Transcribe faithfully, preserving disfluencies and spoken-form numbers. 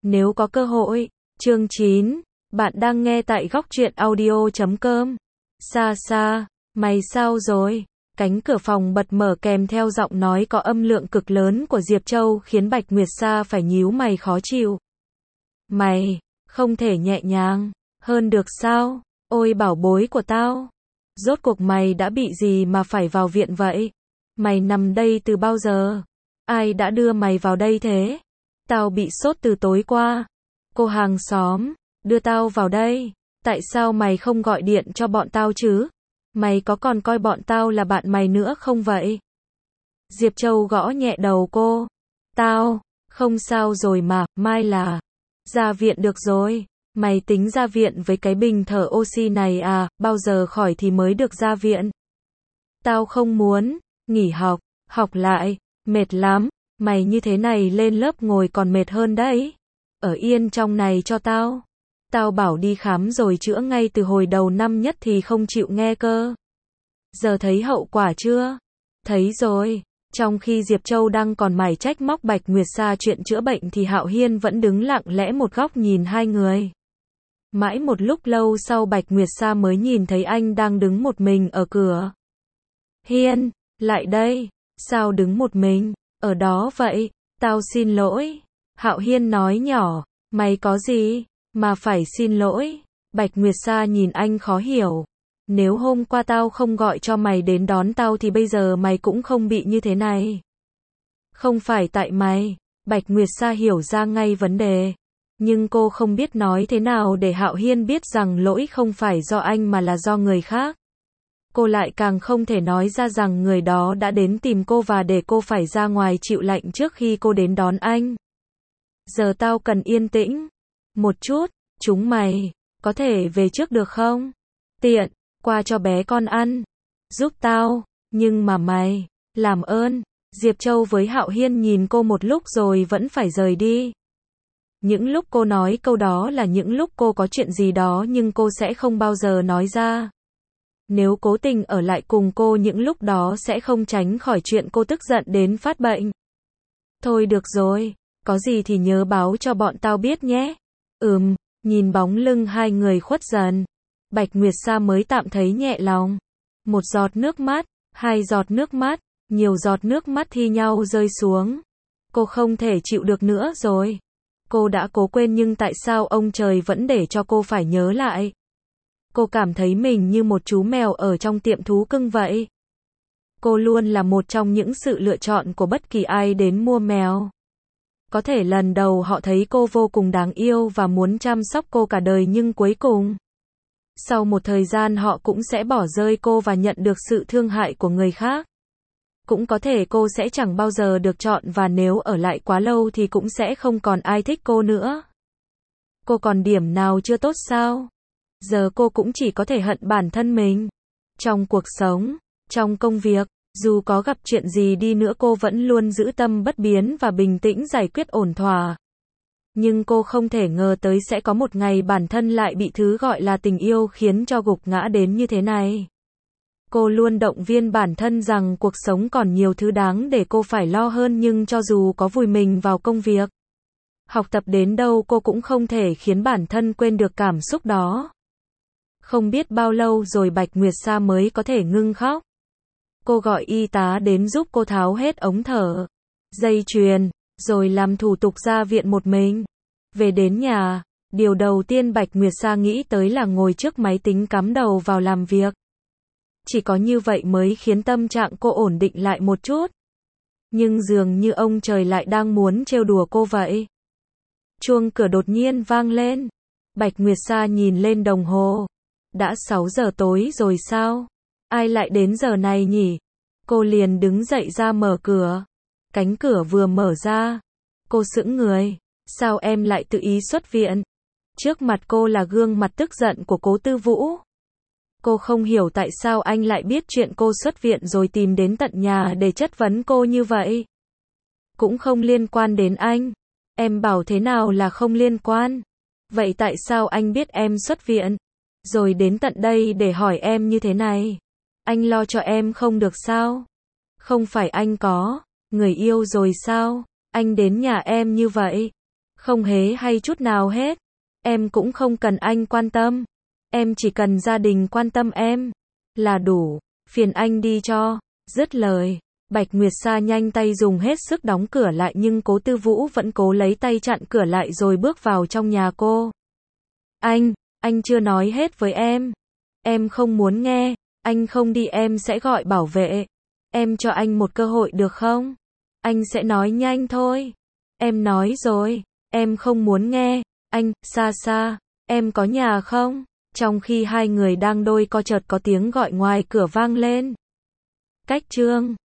Nếu có cơ hội. Chương chín. Bạn đang nghe tại góc truyện audio chấm com. Xa xa, mày sao rồi? Cánh cửa phòng bật mở kèm theo giọng nói có âm lượng cực lớn của Diệp Châu khiến Bạch Nguyệt Sa phải nhíu mày khó chịu. Mày, không thể nhẹ nhàng hơn được sao? Ôi bảo bối của tao. Rốt cuộc mày đã bị gì mà phải vào viện vậy? Mày nằm đây từ bao giờ? Ai đã đưa mày vào đây thế? Tao bị sốt từ tối qua. Cô hàng xóm, đưa tao vào đây. Tại sao mày không gọi điện cho bọn tao chứ? Mày có còn coi bọn tao là bạn mày nữa không vậy? Diệp Châu gõ nhẹ đầu cô. Tao, không sao rồi mà, mai là ra viện được rồi. Mày tính ra viện với cái bình thở oxy này à, bao giờ khỏi thì mới được ra viện? Tao không muốn, nghỉ học, học lại, mệt lắm, mày như thế này lên lớp ngồi còn mệt hơn đấy. Ở yên trong này cho tao. Tao bảo đi khám rồi chữa ngay từ hồi đầu năm nhất thì không chịu nghe cơ. Giờ thấy hậu quả chưa? Thấy rồi. Trong khi Diệp Châu đang còn mải trách móc Bạch Nguyệt Sa chuyện chữa bệnh thì Hạo Hiên vẫn đứng lặng lẽ một góc nhìn hai người. Mãi một lúc lâu sau Bạch Nguyệt Sa mới nhìn thấy anh đang đứng một mình ở cửa. Hiên, lại đây. Sao đứng một mình ở đó vậy? Tao xin lỗi. Hạo Hiên nói nhỏ. Mày có gì mà phải xin lỗi? Bạch Nguyệt Sa nhìn anh khó hiểu. Nếu hôm qua tao không gọi cho mày đến đón tao thì bây giờ mày cũng không bị như thế này. Không phải tại mày. Bạch Nguyệt Sa hiểu ra ngay vấn đề. Nhưng cô không biết nói thế nào để Hạo Hiên biết rằng lỗi không phải do anh mà là do người khác. Cô lại càng không thể nói ra rằng người đó đã đến tìm cô và để cô phải ra ngoài chịu lạnh trước khi cô đến đón anh. Giờ tao cần yên tĩnh một chút, chúng mày có thể về trước được không? Tiện, qua cho bé con ăn. Giúp tao, nhưng mà mày, làm ơn. Diệp Châu với Hạo Hiên nhìn cô một lúc rồi vẫn phải rời đi. Những lúc cô nói câu đó là những lúc cô có chuyện gì đó nhưng cô sẽ không bao giờ nói ra. Nếu cố tình ở lại cùng cô những lúc đó sẽ không tránh khỏi chuyện cô tức giận đến phát bệnh. Thôi được rồi, có gì thì nhớ báo cho bọn tao biết nhé. Ừm, nhìn bóng lưng hai người khuất dần. Bạch Nguyệt Sa mới tạm thấy nhẹ lòng. Một giọt nước mắt, hai giọt nước mắt, nhiều giọt nước mắt thi nhau rơi xuống. Cô không thể chịu được nữa rồi. Cô đã cố quên nhưng tại sao ông trời vẫn để cho cô phải nhớ lại? Cô cảm thấy mình như một chú mèo ở trong tiệm thú cưng vậy. Cô luôn là một trong những sự lựa chọn của bất kỳ ai đến mua mèo. Có thể lần đầu họ thấy cô vô cùng đáng yêu và muốn chăm sóc cô cả đời nhưng cuối cùng, sau một thời gian họ cũng sẽ bỏ rơi cô và nhận được sự thương hại của người khác. Cũng có thể cô sẽ chẳng bao giờ được chọn và nếu ở lại quá lâu thì cũng sẽ không còn ai thích cô nữa. Cô còn điểm nào chưa tốt sao? Giờ cô cũng chỉ có thể hận bản thân mình. Trong cuộc sống, trong công việc, dù có gặp chuyện gì đi nữa cô vẫn luôn giữ tâm bất biến và bình tĩnh giải quyết ổn thỏa. Nhưng cô không thể ngờ tới sẽ có một ngày bản thân lại bị thứ gọi là tình yêu khiến cho gục ngã đến như thế này. Cô luôn động viên bản thân rằng cuộc sống còn nhiều thứ đáng để cô phải lo hơn nhưng cho dù có vùi mình vào công việc, học tập đến đâu cô cũng không thể khiến bản thân quên được cảm xúc đó. Không biết bao lâu rồi Bạch Nguyệt Sa mới có thể ngưng khóc. Cô gọi y tá đến giúp cô tháo hết ống thở, dây chuyền, rồi làm thủ tục ra viện một mình. Về đến nhà, điều đầu tiên Bạch Nguyệt Sa nghĩ tới là ngồi trước máy tính cắm đầu vào làm việc. Chỉ có như vậy mới khiến tâm trạng cô ổn định lại một chút. Nhưng dường như ông trời lại đang muốn trêu đùa cô vậy. Chuông cửa đột nhiên vang lên. Bạch Nguyệt Sa nhìn lên đồng hồ. Đã sáu giờ tối rồi sao? Ai lại đến giờ này nhỉ? Cô liền đứng dậy ra mở cửa. Cánh cửa vừa mở ra. Cô sững người. Sao em lại tự ý xuất viện? Trước mặt cô là gương mặt tức giận của Cố Tư Vũ. Cô không hiểu tại sao anh lại biết chuyện cô xuất viện rồi tìm đến tận nhà để chất vấn cô như vậy. Cũng không liên quan đến anh. Em bảo thế nào là không liên quan? Vậy tại sao anh biết em xuất viện? Rồi đến tận đây để hỏi em như thế này. Anh lo cho em không được sao? Không phải anh có người yêu rồi sao? Anh đến nhà em như vậy. Không hề hay chút nào hết. Em cũng không cần anh quan tâm. Em chỉ cần gia đình quan tâm em. Là đủ. Phiền anh đi cho. Dứt lời. Bạch Nguyệt Sa nhanh tay dùng hết sức đóng cửa lại nhưng Cố Tư Vũ vẫn cố lấy tay chặn cửa lại rồi bước vào trong nhà cô. Anh, anh chưa nói hết với em. Em không muốn nghe. Anh không đi em sẽ gọi bảo vệ. Em cho anh một cơ hội được không? Anh sẽ nói nhanh thôi. Em nói rồi. Em không muốn nghe. Anh, Sa Sa, em có nhà không? Trong khi hai người đang đôi co chợt có tiếng gọi ngoài cửa vang lên. Cách chương